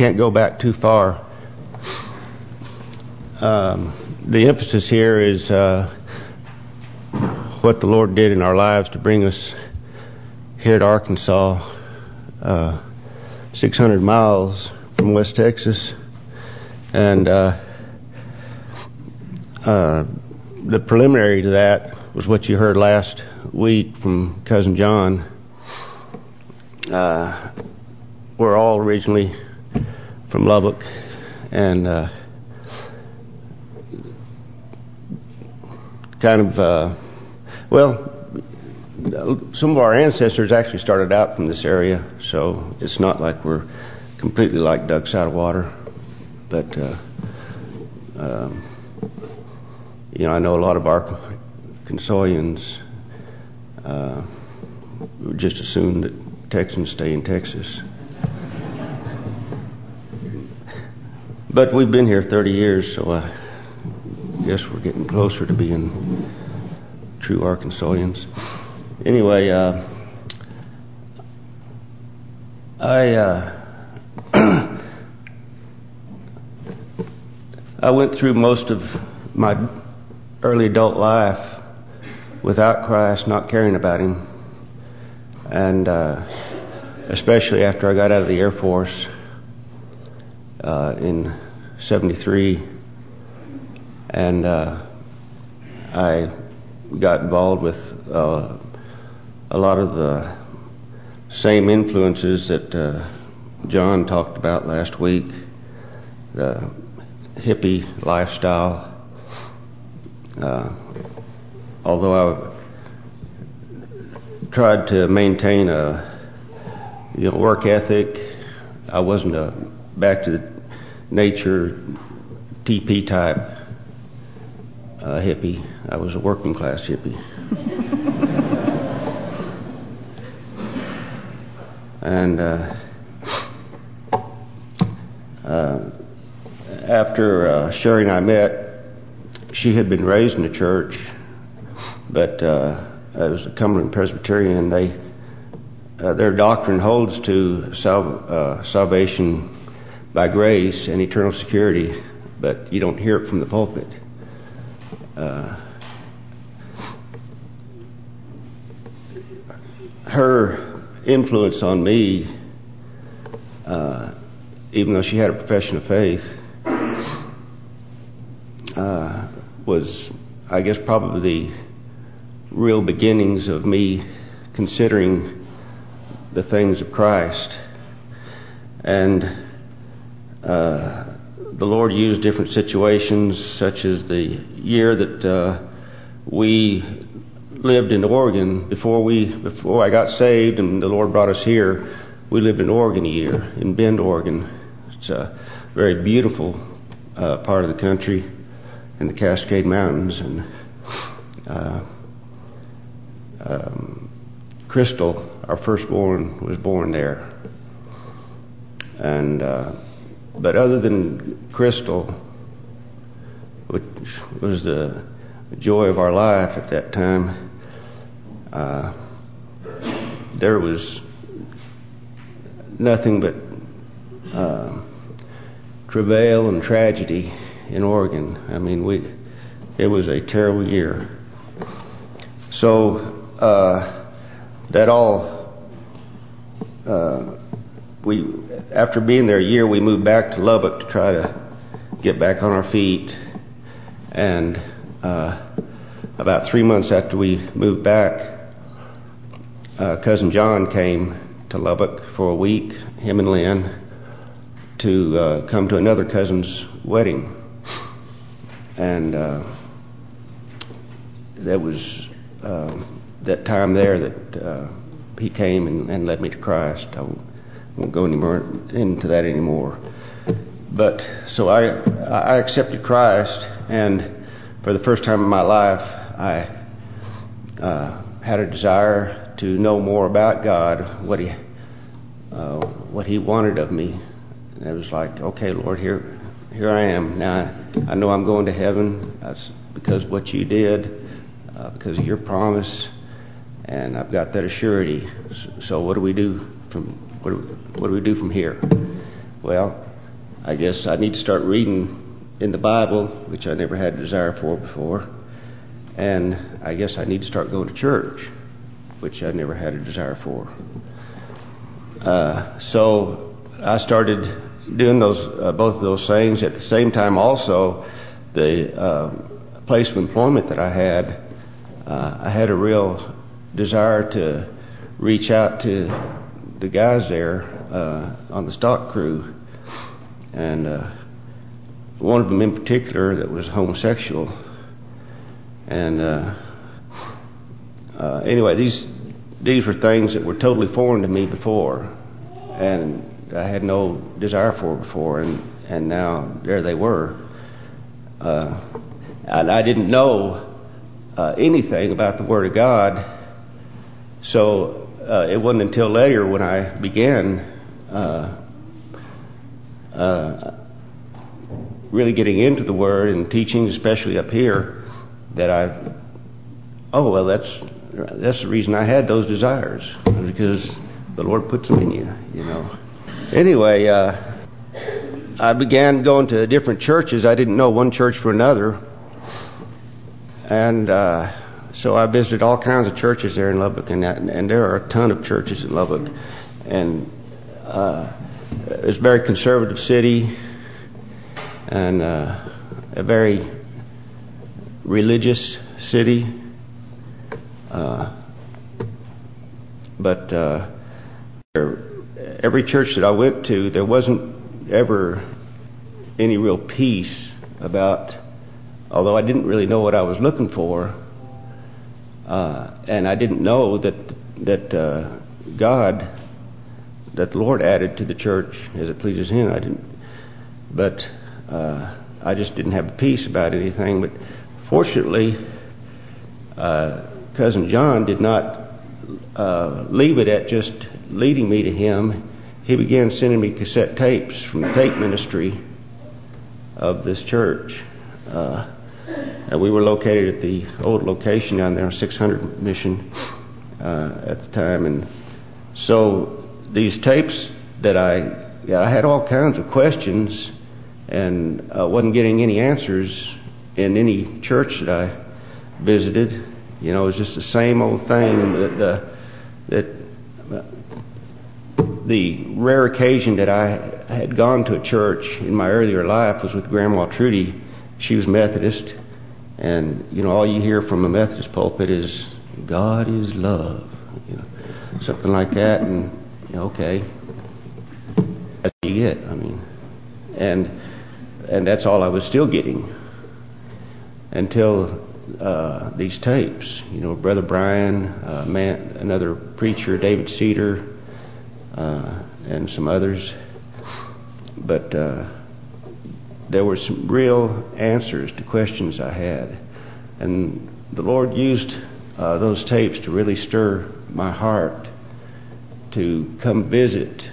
can't go back too far. The emphasis here is what the Lord did in our lives to bring us here to Arkansas, 600 miles from West Texas. And the preliminary to that was what you heard last week from Cousin John. We're all originally from Lubbock, and some of our ancestors actually started out from this area, so it's not like we're completely like ducks out of water. But I know a lot of Arkansasians just assume that Texans stay in Texas. But we've been here 30 years, so I guess we're getting closer to being true Arkansasians. Anyway, I went through most of my early adult life without Christ, not caring about Him. And especially after I got out of the Air Force in 73, and I got involved with a lot of the same influences that John talked about last week, the hippie lifestyle. Although I tried to maintain a work ethic, I wasn't a back to the nature TP type hippie. I was a working class hippie. And after Sherry and I met, she had been raised in the church, but it was a Cumberland Presbyterian. Their doctrine holds to salvation by grace and eternal security, but you don't hear it from the pulpit. Her influence on me, even though she had a profession of faith, was, I guess, probably the real beginnings of me considering the things of Christ. And the Lord used different situations, such as the year that we lived in Oregon before I got saved, and the Lord brought us here. We lived in Oregon a year, in Bend, Oregon. It's a very beautiful part of the country, in the Cascade Mountains, and Crystal, our firstborn, was born there. And but other than Crystal, which was the joy of our life at that time, there was nothing but travail and tragedy in Oregon. I mean, it was a terrible year. So that all after being there a year, we moved back to Lubbock to try to get back on our feet. And about 3 months after we moved back, Cousin John came to Lubbock for a week, him and Lynn, to come to another cousin's wedding. And that was that time there that he came and led me to Christ. I won't go any more into that anymore. But so I accepted Christ, and for the first time in my life, I had a desire to know more about God, what He wanted of me. And it was like, okay, Lord, here I am. Now I know I'm going to heaven. That's because of what You did, because of Your promise, and I've got that assurity. So what do we do from here? Well, I guess I need to start reading in the Bible, which I never had a desire for before. And I guess I need to start going to church, which I never had a desire for. So I started doing both of those things. At the same time, also, the place of employment that I had a real desire to reach out to the guys there on the stock crew, and one of them in particular that was homosexual. And anyway, these were things that were totally foreign to me before, and I had no desire for before, and now there they were. And I didn't know anything about the Word of God, so it wasn't until later when I began really getting into the Word and teaching, especially up here, that that's the reason I had those desires, because the Lord puts them in you, you know. Anyway, I began going to different churches. I didn't know one church from another. And so I visited all kinds of churches there in Lubbock, and there are a ton of churches in Lubbock. And it's a very conservative city, and a very religious city. But every church that I went to, there wasn't ever any real peace about, although I didn't really know what I was looking for, and I didn't know that God, that the Lord added to the church as it pleases Him. But I just didn't have peace about anything. But fortunately, Cousin John did not leave it at just leading me to Him. He began sending me cassette tapes from the tape ministry of this church. And we were located at the old location down there on 600 Mission at the time. And so these tapes that I had all kinds of questions, and wasn't getting any answers in any church that I visited. You know, it was just the same old thing. The rare occasion that I had gone to a church in my earlier life was with Grandma Trudy. She was Methodist, and you know, all you hear from a Methodist pulpit is "God is love," you know, something like that. And you know, okay, that's what you get. I mean, and that's all I was still getting until these tapes. You know, Brother Brian, another preacher, David Cedar, and some others. But there were some real answers to questions I had. And the Lord used those tapes to really stir my heart to come visit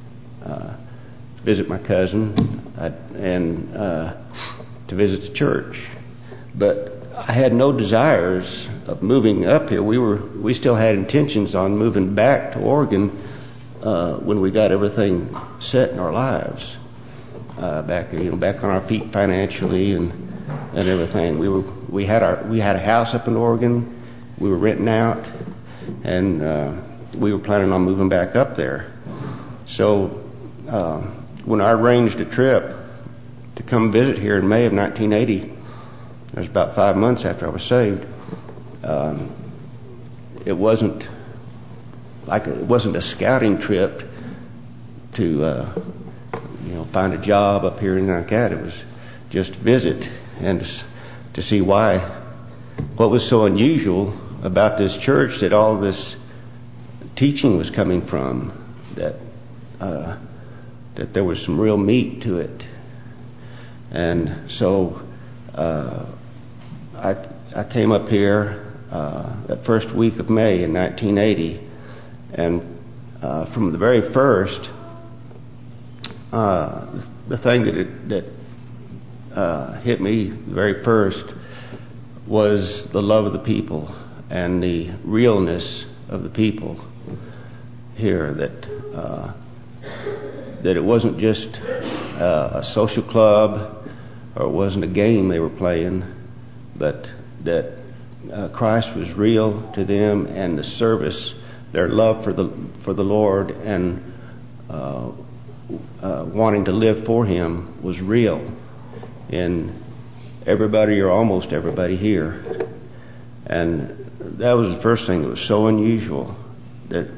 my cousin and to visit the church. But I had no desires of moving up here. We still had intentions on moving back to Oregon when we got everything set in our lives, back on our feet financially and everything. We had a house up in Oregon. We were renting out, and we were planning on moving back up there. So when I arranged a trip to come visit here in May of 1980, that was about 5 months after I was saved. It wasn't a scouting trip to find a job up here and like that. It was just to visit and to see what was so unusual about this church, that all this teaching was coming from, that there was some real meat to it. And so I came up here that first week of May in 1980, and from the very first, the thing that hit me the very first was the love of the people and the realness of the people here. That it wasn't just a social club, or it wasn't a game they were playing, but that Christ was real to them, and the service, their love for the Lord, and wanting to live for Him was real in everybody, or almost everybody here. And that was the first thing that was so unusual that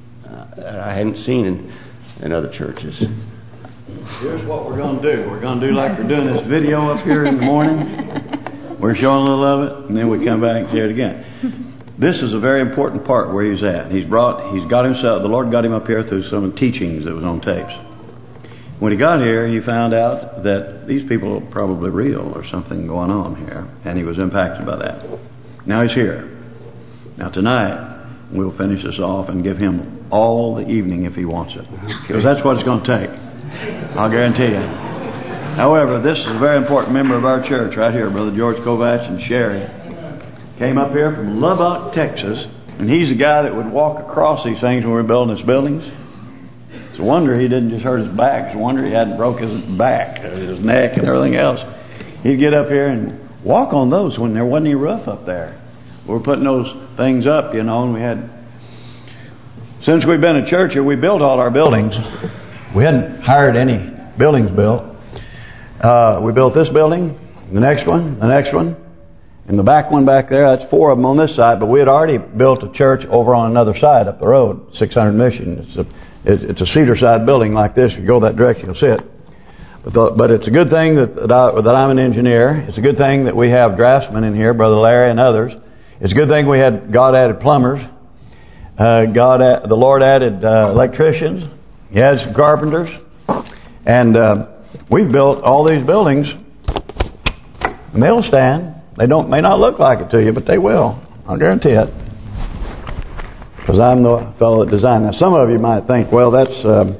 I hadn't seen in other churches. Here's what we're going to do. We're going to do like we're doing this video up here in the morning. We're showing a little of it, and then we come back and share it again. This is a very important part where he's at. He's got himself, the Lord got him up here through some teachings that was on tapes. When he got here, he found out that these people are probably real, or something going on here, and he was impacted by that. Now he's here. Now tonight, we'll finish this off and give him all the evening if he wants it, because that's what it's going to take. I'll guarantee you. However, this is a very important member of our church right here, Brother George Kovach and Sherry. Came up here from Lubbock, Texas, and he's the guy that would walk across these things when we were building these buildings. It's a wonder he didn't just hurt his back. It's a wonder he hadn't broke his back, his neck, and everything else. He'd get up here and walk on those when there wasn't any roof up there. We were putting those things up, you know, and we had... Since we've been a church here, we built all our buildings. We hadn't hired any buildings built. We built this building, the next one, and the back one back there. That's 4 of them on this side, but we had already built a church over on another side up the road, 600 Mission. It's a cedar side building like this. If you go that direction, you'll see it. But it's a good thing that I'm an engineer. It's a good thing that we have draftsmen in here, Brother Larry and others. It's a good thing God added plumbers. The Lord added electricians. He added some carpenters. And we've built all these buildings, and they'll stand. They may not look like it to you, but they will. I'll guarantee it. Because I'm the fellow that designed. Now, some of you might think, well, that's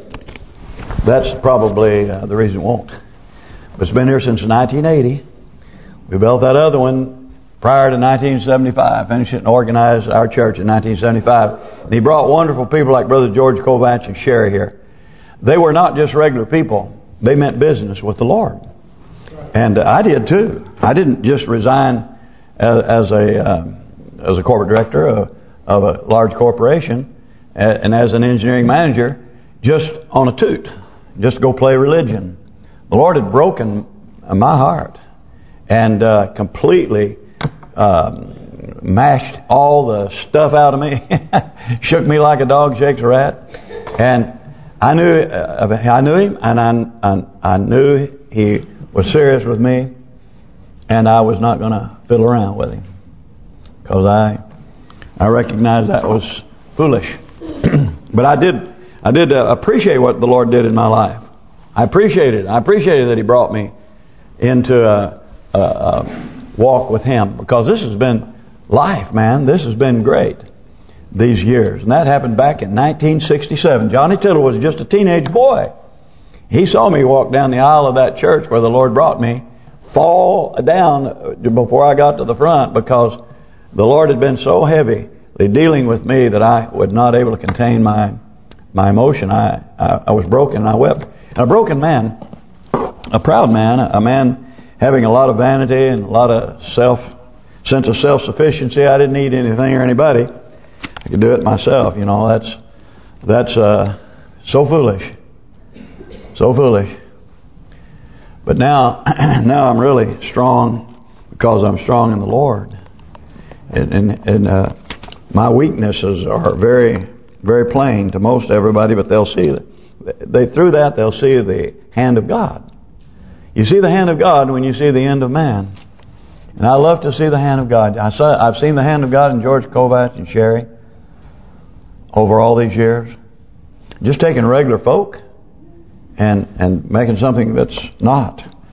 probably the reason it won't. But it's been here since 1980. We built that other one prior to 1975. Finished it and organized our church in 1975. And he brought wonderful people like Brother George Kovach and Sherry here. They were not just regular people. They meant business with the Lord. And I did too. I didn't just resign as a corporate director of a large corporation and as an engineering manager just on a toot, just to go play religion. The Lord had broken my heart and completely mashed all the stuff out of me, shook me like a dog shakes a rat. And I knew him, and I knew he was serious with me, and I was not going to fiddle around with him, because I recognized that was foolish. But I did appreciate what the Lord did in my life. I appreciated that He brought me into a walk with Him, because this has been life, man. This has been great these years. And that happened back in 1967. Johnny Tittle was just a teenage boy. He saw me walk down the aisle of that church where the Lord brought me, fall down before I got to the front, because the Lord had been so heavily dealing with me that I was not able to contain my emotion. I was broken, and I wept. And a broken man, a proud man, a man having a lot of vanity and a lot of sense of self-sufficiency. I didn't need anything or anybody. I could do it myself. You know, that's so foolish. So foolish. But now I'm really strong, because I'm strong in the Lord. And my weaknesses are very, very plain to most everybody, but they'll see that. Through that they'll see the hand of God. You see the hand of God when you see the end of man. And I love to see the hand of God. I've seen the hand of God in George Kovach and Sherry over all these years. Just taking regular folk and making something that's not.